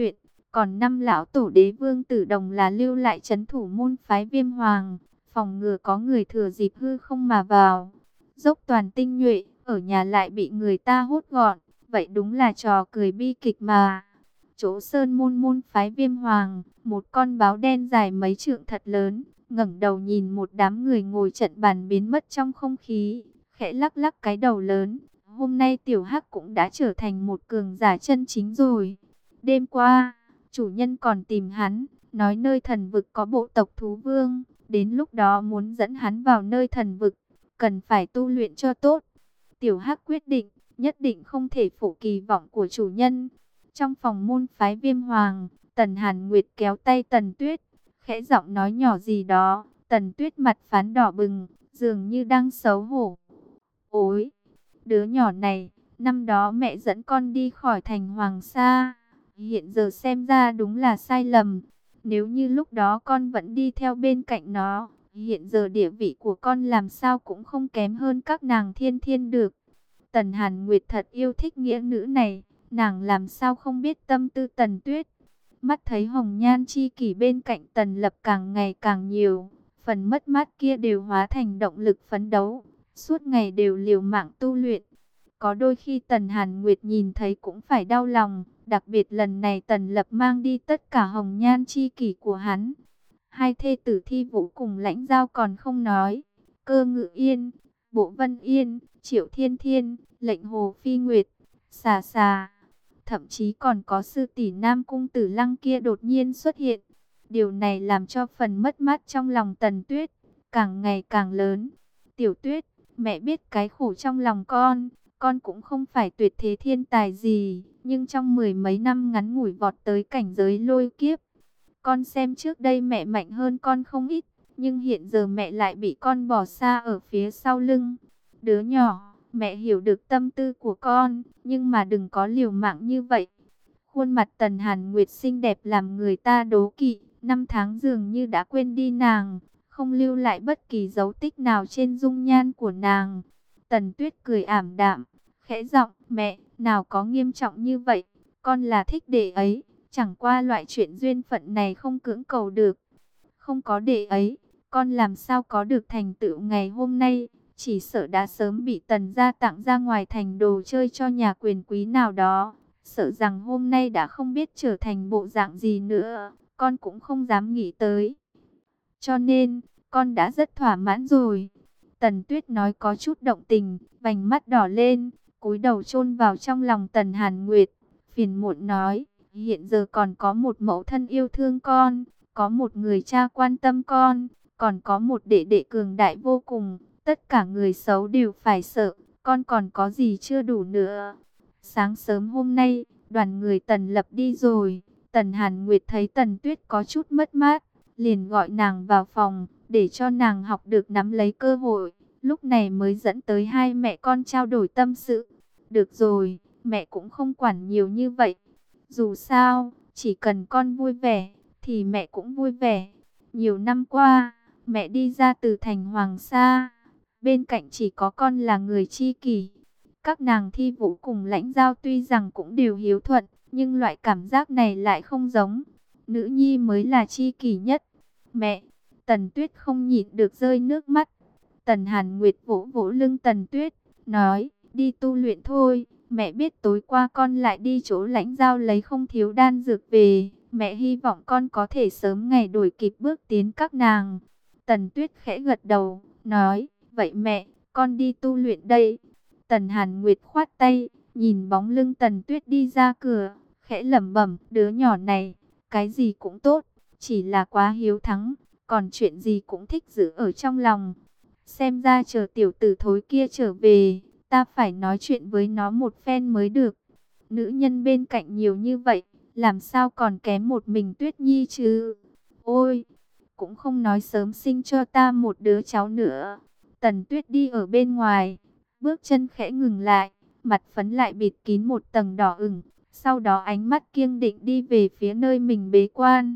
Còn năm lão tổ đế vương tử đồng là lưu lại trấn thủ môn phái Viêm Hoàng, phòng ngừa có người thừa dịp hư không mà vào. Dốc toàn tinh nhuệ, ở nhà lại bị người ta hốt gọn, vậy đúng là trò cười bi kịch mà. Chỗ sơn môn môn phái Viêm Hoàng, một con báo đen dài mấy trượng thật lớn, ngẩng đầu nhìn một đám người ngồi trận bàn biến mất trong không khí, khẽ lắc lắc cái đầu lớn. Hôm nay tiểu hắc cũng đã trở thành một cường giả chân chính rồi. Đêm qua, chủ nhân còn tìm hắn, nói nơi thần vực có bộ tộc thú vương, đến lúc đó muốn dẫn hắn vào nơi thần vực, cần phải tu luyện cho tốt. Tiểu hắc quyết định, nhất định không thể phụ kỳ vọng của chủ nhân. Trong phòng môn phái Viêm Hoàng, Tần Hàn Nguyệt kéo tay Tần Tuyết, khẽ giọng nói nhỏ gì đó. Tần Tuyết mặt phán đỏ bừng, dường như đang xấu hổ. Ôi, đứa nhỏ này, năm đó mẹ dẫn con đi khỏi thành Hoàng Sa, hiện giờ xem ra đúng là sai lầm. Nếu như lúc đó con vẫn đi theo bên cạnh nó, hiện giờ địa vị của con làm sao cũng không kém hơn các nàng thiên thiên được. Tần Hàn Nguyệt thật yêu thích nghĩa nữ này, nàng làm sao không biết tâm tư Tần Tuyết. Mắt thấy hồng nhan chi kỷ bên cạnh Tần Lập càng ngày càng nhiều, phần mất mát kia đều hóa thành động lực phấn đấu, suốt ngày đều liều mạng tu luyện. Có đôi khi Tần Hàn Nguyệt nhìn thấy cũng phải đau lòng, đặc biệt lần này Tần Lập mang đi tất cả hồng nhan chi kỷ của hắn. Hai thê tử Thi Vũ cùng Lãnh Giao còn không nói, Cơ Ngự Yên, Bộ Vân Yên, Triệu Thiên Thiên, Lệnh Hồ Phi Nguyệt, Xà Xà, thậm chí còn có sư tỷ Nam Cung Tử Lăng kia đột nhiên xuất hiện. Điều này làm cho phần mất mát trong lòng Tần Tuyết càng ngày càng lớn. Tiểu Tuyết, mẹ biết cái khổ trong lòng con, con cũng không phải tuyệt thế thiên tài gì, nhưng trong mười mấy năm ngắn ngủi vọt tới cảnh giới lôi kiếp. Con xem trước đây mẹ mạnh hơn con không ít, nhưng hiện giờ mẹ lại bị con bỏ xa ở phía sau lưng. Đứa nhỏ, mẹ hiểu được tâm tư của con, nhưng mà đừng có liều mạng như vậy. Khuôn mặt Tần Hàn Nguyệt xinh đẹp làm người ta đố kỵ, năm tháng dường như đã quên đi nàng, không lưu lại bất kỳ dấu tích nào trên dung nhan của nàng. Tần Tuyết cười ảm đạm, khẽ giọng, mẹ, nào có nghiêm trọng như vậy, con là thích đệ ấy, chẳng qua loại chuyện duyên phận này không cưỡng cầu được. Không có đệ ấy, con làm sao có được thành tựu ngày hôm nay, chỉ sợ đã sớm bị Tần gia tặng ra ngoài thành đồ chơi cho nhà quyền quý nào đó. Sợ rằng hôm nay đã không biết trở thành bộ dạng gì nữa, con cũng không dám nghĩ tới. Cho nên, con đã rất thỏa mãn rồi. Tần Tuyết nói có chút động tình, vành mắt đỏ lên, cúi đầu chôn vào trong lòng Tần Hàn Nguyệt, phiền muộn nói, hiện giờ còn có một mẫu thân yêu thương con, có một người cha quan tâm con, còn có một đệ đệ cường đại vô cùng, tất cả người xấu đều phải sợ, con còn có gì chưa đủ nữa. Sáng sớm hôm nay, đoàn người Tần Lập đi rồi, Tần Hàn Nguyệt thấy Tần Tuyết có chút mất mát, liền gọi nàng vào phòng, để cho nàng học được nắm lấy cơ hội, lúc này mới dẫn tới hai mẹ con trao đổi tâm sự. Được rồi, mẹ cũng không quản nhiều như vậy, dù sao, chỉ cần con vui vẻ, thì mẹ cũng vui vẻ. Nhiều năm qua, mẹ đi ra từ thành Hoàng Sa, bên cạnh chỉ có con là người chi kỷ. Các nàng Thi Vũ cùng Lãnh Giao tuy rằng cũng đều hiếu thuận, nhưng loại cảm giác này lại không giống. Nữ nhi mới là chi kỷ nhất. Mẹ, Tần Tuyết không nhịn được rơi nước mắt. Tần Hàn Nguyệt vỗ vỗ lưng Tần Tuyết, nói, đi tu luyện thôi. Mẹ biết tối qua con lại đi chỗ Lãnh Giao lấy không thiếu đan dược về. Mẹ hy vọng con có thể sớm ngày đuổi kịp bước tiến các nàng. Tần Tuyết khẽ gật đầu, nói, vậy mẹ, con đi tu luyện đây. Tần Hàn Nguyệt khoát tay, nhìn bóng lưng Tần Tuyết đi ra cửa, khẽ lẩm bẩm, đứa nhỏ này, cái gì cũng tốt, chỉ là quá hiếu thắng, còn chuyện gì cũng thích giữ ở trong lòng. Xem ra chờ tiểu tử thối kia trở về, ta phải nói chuyện với nó một phen mới được. Nữ nhân bên cạnh nhiều như vậy, làm sao còn kém một mình Tuyết Nhi chứ? Ôi, cũng không nói sớm sinh cho ta một đứa cháu nữa. Tần Tuyết đi ở bên ngoài, bước chân khẽ ngừng lại, mặt phấn lại bịt kín một tầng đỏ ửng, sau đó ánh mắt kiêng định đi về phía nơi mình bế quan.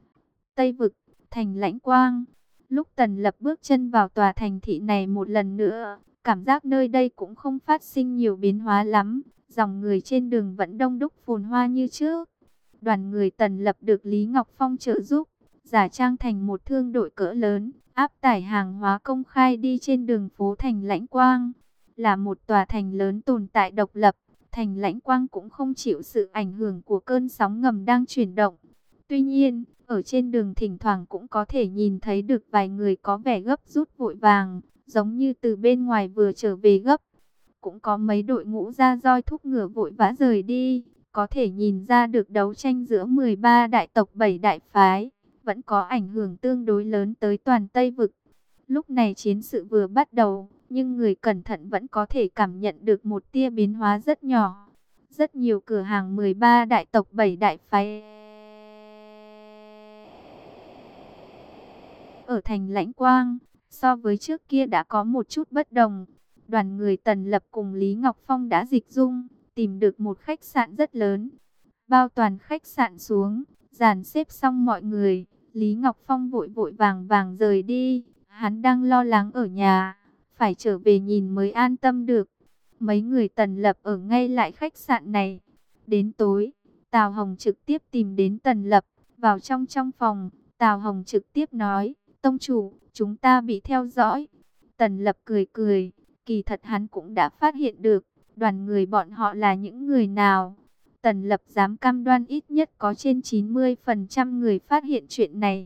Tây vực, thành Lãnh Quang. Lúc Tần Lập bước chân vào tòa thành thị này một lần nữa, cảm giác nơi đây cũng không phát sinh nhiều biến hóa lắm, dòng người trên đường vẫn đông đúc phồn hoa như trước. Đoàn người Tần Lập được Lý Ngọc Phong trợ giúp, giả trang thành một thương đội cỡ lớn, áp tải hàng hóa công khai đi trên đường phố thành Lãnh Quang. Là một tòa thành lớn tồn tại độc lập, thành Lãnh Quang cũng không chịu sự ảnh hưởng của cơn sóng ngầm đang chuyển động. Tuy nhiên, ở trên đường thỉnh thoảng cũng có thể nhìn thấy được vài người có vẻ gấp rút vội vàng, giống như từ bên ngoài vừa trở về gấp. Cũng có mấy đội ngũ ra roi thúc ngựa vội vã rời đi, có thể nhìn ra được đấu tranh giữa mười ba đại tộc bảy đại phái, vẫn có ảnh hưởng tương đối lớn tới toàn Tây Vực. Lúc này chiến sự vừa bắt đầu, nhưng người cẩn thận vẫn có thể cảm nhận được một tia biến hóa rất nhỏ. Rất nhiều cửa hàng mười ba đại tộc bảy đại phái ở thành Lãnh Quang, so với trước kia đã có một chút bất đồng. Đoàn người Tần Lập cùng Lý Ngọc Phong đã dịch dung, tìm được một khách sạn rất lớn. Bao toàn khách sạn xuống, dàn xếp xong mọi người, Lý Ngọc Phong vội vội vàng vàng rời đi. Hắn đang lo lắng ở nhà, phải trở về nhìn mới an tâm được. Mấy người Tần Lập ở ngay lại khách sạn này. Đến tối, Tào Hồng trực tiếp tìm đến Tần Lập, vào trong trong phòng, Tào Hồng trực tiếp nói, tông chủ, chúng ta bị theo dõi. Tần Lập cười cười, kỳ thật hắn cũng đã phát hiện được, đoàn người bọn họ là những người nào. Tần Lập dám cam đoan ít nhất có trên chín mươi phần trăm người phát hiện chuyện này.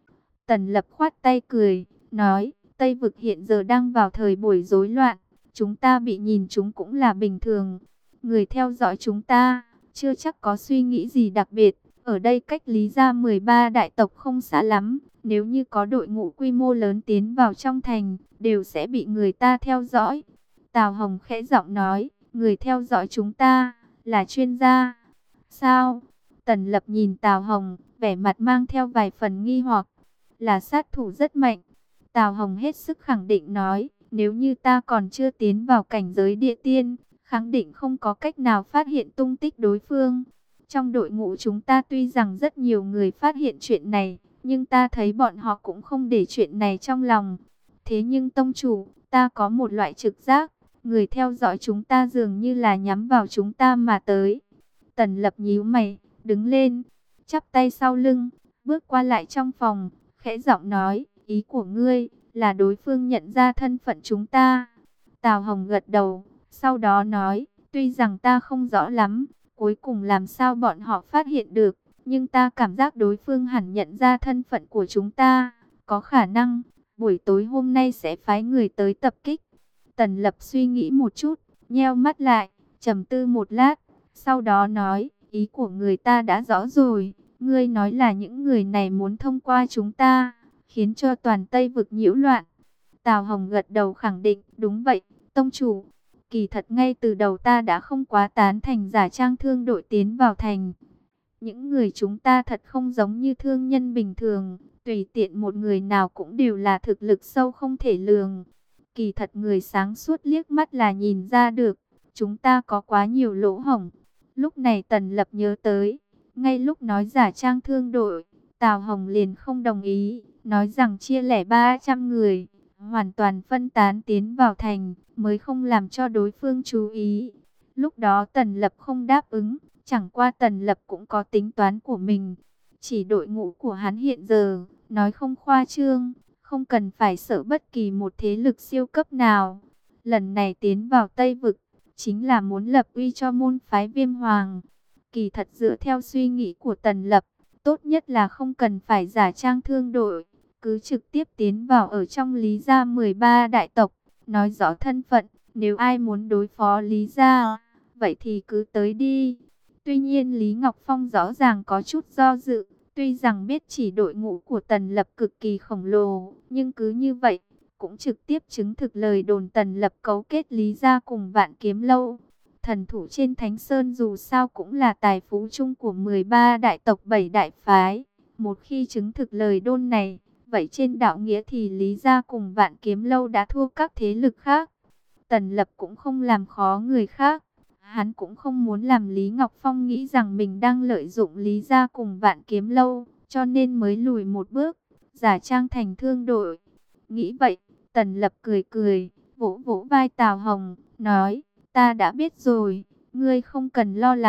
Tần Lập khoát tay cười, nói, Tây Vực hiện giờ đang vào thời buổi rối loạn, chúng ta bị nhìn chúng cũng là bình thường. Người theo dõi chúng ta, chưa chắc có suy nghĩ gì đặc biệt, ở đây cách Lý gia mười ba đại tộc không xa lắm, nếu như có đội ngũ quy mô lớn tiến vào trong thành, đều sẽ bị người ta theo dõi. Tào Hồng khẽ giọng nói, người theo dõi chúng ta, là chuyên gia. Sao? Tần Lập nhìn Tào Hồng, vẻ mặt mang theo vài phần nghi hoặc, là sát thủ rất mạnh. Tào Hồng hết sức khẳng định nói, nếu như ta còn chưa tiến vào cảnh giới địa tiên, khẳng định không có cách nào phát hiện tung tích đối phương. Trong đội ngũ chúng ta tuy rằng rất nhiều người phát hiện chuyện này, nhưng ta thấy bọn họ cũng không để chuyện này trong lòng. Thế nhưng tông chủ, ta có một loại trực giác, người theo dõi chúng ta dường như là nhắm vào chúng ta mà tới. Tần Lập nhíu mày, đứng lên, chắp tay sau lưng, bước qua lại trong phòng, khẽ giọng nói, ý của ngươi là đối phương nhận ra thân phận chúng ta. Tào Hồng gật đầu, sau đó nói, tuy rằng ta không rõ lắm, cuối cùng làm sao bọn họ phát hiện được, nhưng ta cảm giác đối phương hẳn nhận ra thân phận của chúng ta, có khả năng buổi tối hôm nay sẽ phái người tới tập kích. Tần Lập suy nghĩ một chút, nheo mắt lại, trầm tư một lát, sau đó nói, ý của người ta đã rõ rồi, ngươi nói là những người này muốn thông qua chúng ta, khiến cho toàn Tây Vực nhiễu loạn. Tào Hồng gật đầu khẳng định, đúng vậy, tông chủ. Kỳ thật ngay từ đầu ta đã không quá tán thành giả trang thương đội tiến vào thành. Những người chúng ta thật không giống như thương nhân bình thường, tùy tiện một người nào cũng đều là thực lực sâu không thể lường. Kỳ thật người sáng suốt liếc mắt là nhìn ra được, chúng ta có quá nhiều lỗ hổng. Lúc này Tần Lập nhớ tới, ngay lúc nói giả trang thương đội, Tào Hồng liền không đồng ý, nói rằng chia lẻ ba trăm người, hoàn toàn phân tán tiến vào thành, mới không làm cho đối phương chú ý. Lúc đó Tần Lập không đáp ứng, chẳng qua Tần Lập cũng có tính toán của mình. Chỉ đội ngũ của hắn hiện giờ, nói không khoa trương, không cần phải sợ bất kỳ một thế lực siêu cấp nào. Lần này tiến vào Tây Vực, chính là muốn lập uy cho môn phái Viêm Hoàng. Kỳ thật dựa theo suy nghĩ của Tần Lập, tốt nhất là không cần phải giả trang thương đội, cứ trực tiếp tiến vào ở trong Lý gia mười ba đại tộc, nói rõ thân phận, nếu ai muốn đối phó Lý gia, vậy thì cứ tới đi. Tuy nhiên Lý Ngọc Phong rõ ràng có chút do dự, tuy rằng biết chỉ đội ngũ của Tần Lập cực kỳ khổng lồ, nhưng cứ như vậy, cũng trực tiếp chứng thực lời đồn Tần Lập cấu kết Lý gia cùng Vạn Kiếm Lâu. Thần thủ trên Thánh Sơn dù sao cũng là tài phú chung của mười ba đại tộc bảy đại phái. Một khi chứng thực lời đồn này, vậy trên đạo nghĩa thì Lý gia cùng Vạn Kiếm Lâu đã thua các thế lực khác. Tần Lập cũng không làm khó người khác. Hắn cũng không muốn làm Lý Ngọc Phong nghĩ rằng mình đang lợi dụng Lý gia cùng Vạn Kiếm Lâu, cho nên mới lùi một bước, giả trang thành thương đội. Nghĩ vậy, Tần Lập cười cười, vỗ vỗ vai Tào Hồng, nói, ta đã biết rồi, ngươi không cần lo lắng,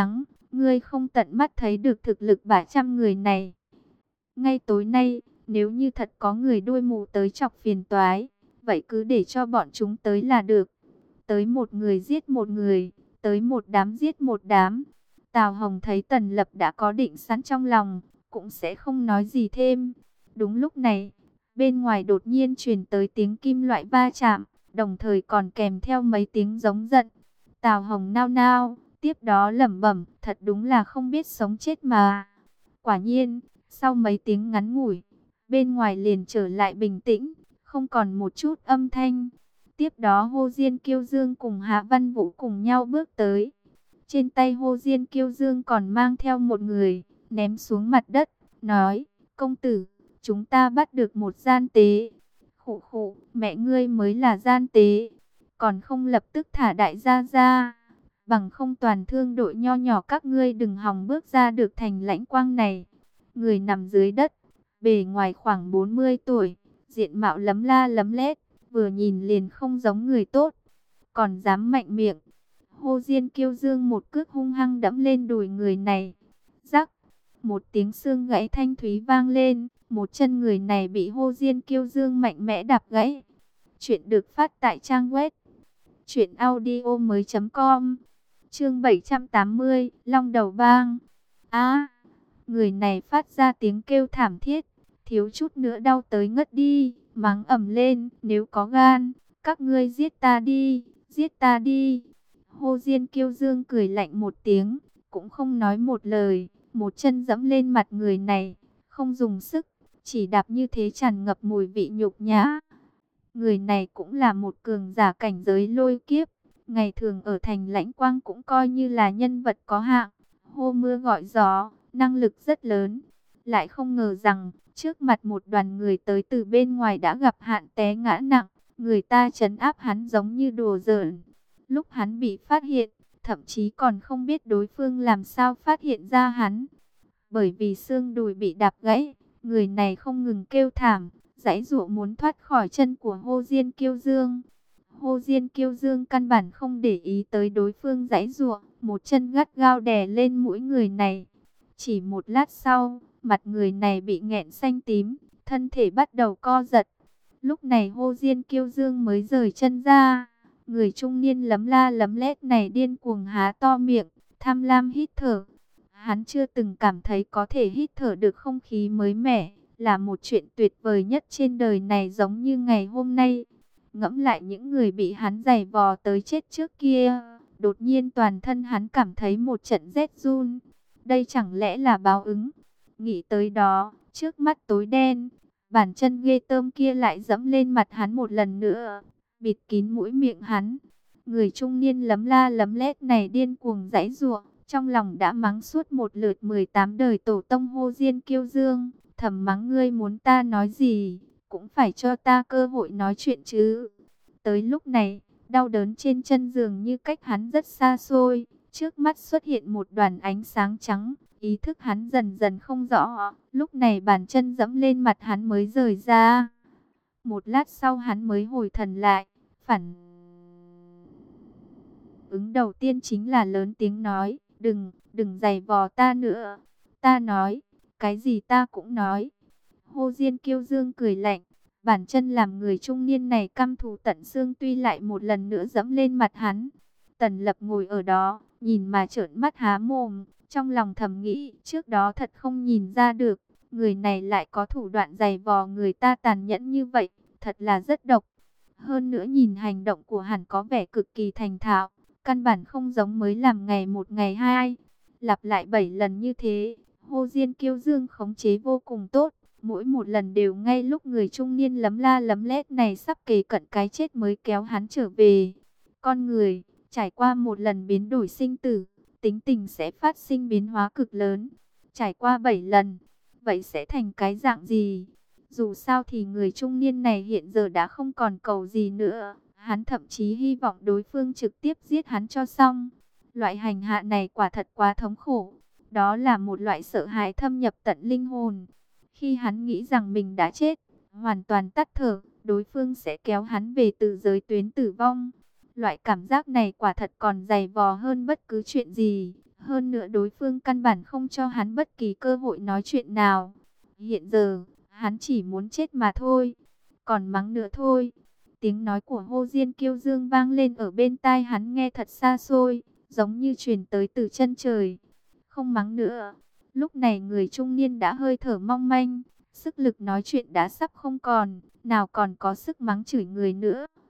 Ngươi không tận mắt thấy được thực lực ba trăm người này. Ngay tối nay, nếu như thật có người đuôi mù tới chọc phiền toái, vậy cứ để cho bọn chúng tới là được. Tới một người giết một người, tới một đám giết một đám. Tào Hồng thấy Tần Lập đã có định sẵn trong lòng, cũng sẽ không nói gì thêm. Đúng lúc này, bên ngoài đột nhiên truyền tới tiếng kim loại va chạm, đồng thời còn kèm theo mấy tiếng giống giận. Tào Hồng nao nao, tiếp đó lẩm bẩm, thật đúng là không biết sống chết mà. Quả nhiên, sau mấy tiếng ngắn ngủi, bên ngoài liền trở lại bình tĩnh, không còn một chút âm thanh. Tiếp đó Hồ Diên Kiêu Dương cùng Hạ Văn Vũ cùng nhau bước tới. Trên tay Hồ Diên Kiêu Dương còn mang theo một người, ném xuống mặt đất, nói, công tử, chúng ta bắt được một gian tế. Khụ khụ, mẹ ngươi mới là gian tế, còn không lập tức thả đại gia ra. Bằng không toàn thương đội nho nhỏ các ngươi đừng hòng bước ra được thành lãnh quang này. Người nằm dưới đất, bề ngoài khoảng bốn mươi tuổi, diện mạo lấm la lấm lét, vừa nhìn liền không giống người tốt, còn dám mạnh miệng. Hồ Diên Kiêu Dương một cước hung hăng đẫm lên đùi người này. Rắc, một tiếng xương gãy thanh thúy vang lên, một chân người này bị Hồ Diên Kiêu Dương mạnh mẽ đạp gãy. Chuyện được phát tại trang web truyện audio mới chấm com. Chương bảy trăm tám mươi, Long Đầu Bang. A, người này phát ra tiếng kêu thảm thiết, thiếu chút nữa đau tới ngất đi, mắng ầm lên, nếu có gan, các ngươi giết ta đi, giết ta đi. Hồ Diên Kiêu Dương cười lạnh một tiếng, cũng không nói một lời, một chân dẫm lên mặt người này, không dùng sức, chỉ đạp như thế tràn ngập mùi vị nhục nhã. Người này cũng là một cường giả cảnh giới lôi kiếp, ngày thường ở thành Lãnh Quang cũng coi như là nhân vật có hạng, hô mưa gọi gió, năng lực rất lớn. Lại không ngờ rằng, trước mặt một đoàn người tới từ bên ngoài đã gặp hạn té ngã nặng, người ta trấn áp hắn giống như đùa giỡn. Lúc hắn bị phát hiện, thậm chí còn không biết đối phương làm sao phát hiện ra hắn. Bởi vì xương đùi bị đạp gãy, người này không ngừng kêu thảm, giãy giụa muốn thoát khỏi chân của Hồ Diên Kiêu Dương. Hồ Diên Kiêu Dương căn bản không để ý tới đối phương giãy giụa, một chân gắt gao đè lên mũi người này. Chỉ một lát sau, mặt người này bị nghẹn xanh tím, thân thể bắt đầu co giật. Lúc này Hồ Diên Kiêu Dương mới rời chân ra. Người trung niên lấm la lấm lét này điên cuồng há to miệng, tham lam hít thở. Hắn chưa từng cảm thấy có thể hít thở được không khí mới mẻ, là một chuyện tuyệt vời nhất trên đời này, giống như ngày hôm nay. Ngẫm lại những người bị hắn giày vò tới chết trước kia, đột nhiên toàn thân hắn cảm thấy một trận rét run. Đây chẳng lẽ là báo ứng? Nghĩ tới đó, trước mắt tối đen, bàn chân ghê tởm kia lại dẫm lên mặt hắn một lần nữa, bịt kín mũi miệng hắn. Người trung niên lấm la lấm lét này điên cuồng giãy giụa, trong lòng đã mắng suốt một lượt mười tám đời tổ tông Hồ Diên Kiêu Dương, thầm mắng ngươi muốn ta nói gì, cũng phải cho ta cơ hội nói chuyện chứ. Tới lúc này, đau đớn trên chân giường như cách hắn rất xa xôi, trước mắt xuất hiện một đoàn ánh sáng trắng, ý thức hắn dần dần không rõ, lúc này bàn chân dẫm lên mặt hắn mới rời ra. Một lát sau hắn mới hồi thần lại, phản ứng đầu tiên chính là lớn tiếng nói, đừng, đừng giày vò ta nữa. Ta nói, cái gì ta cũng nói. Hồ Diên Kiêu Dương cười lạnh, bản chân làm người trung niên này căm thù tận xương, tuy lại một lần nữa dẫm lên mặt hắn. Tần Lập ngồi ở đó, nhìn mà trợn mắt há mồm, trong lòng thầm nghĩ, trước đó thật không nhìn ra được, người này lại có thủ đoạn giày vò người ta tàn nhẫn như vậy, thật là rất độc. Hơn nữa nhìn hành động của hắn có vẻ cực kỳ thành thạo, căn bản không giống mới làm ngày một ngày hai. Lặp lại bảy lần như thế, Hồ Diên Kiêu Dương khống chế vô cùng tốt, mỗi một lần đều ngay lúc người trung niên lấm la lấm lét này sắp kề cận cái chết mới kéo hắn trở về. Con người, trải qua một lần biến đổi sinh tử, tính tình sẽ phát sinh biến hóa cực lớn. Trải qua bảy lần, vậy sẽ thành cái dạng gì? Dù sao thì người trung niên này hiện giờ đã không còn cầu gì nữa. Hắn thậm chí hy vọng đối phương trực tiếp giết hắn cho xong. Loại hành hạ này quả thật quá thống khổ. Đó là một loại sợ hãi thâm nhập tận linh hồn. Khi hắn nghĩ rằng mình đã chết, hoàn toàn tắt thở, đối phương sẽ kéo hắn về từ giới tuyến tử vong. Loại cảm giác này quả thật còn dày vò hơn bất cứ chuyện gì. Hơn nữa đối phương căn bản không cho hắn bất kỳ cơ hội nói chuyện nào. Hiện giờ, hắn chỉ muốn chết mà thôi. Còn mắng nữa thôi. Tiếng nói của Hồ Diên Kiêu Dương vang lên ở bên tai hắn nghe thật xa xôi, giống như truyền tới từ chân trời. Không mắng nữa. Lúc này người trung niên đã hơi thở mong manh, sức lực nói chuyện đã sắp không còn, nào còn có sức mắng chửi người nữa.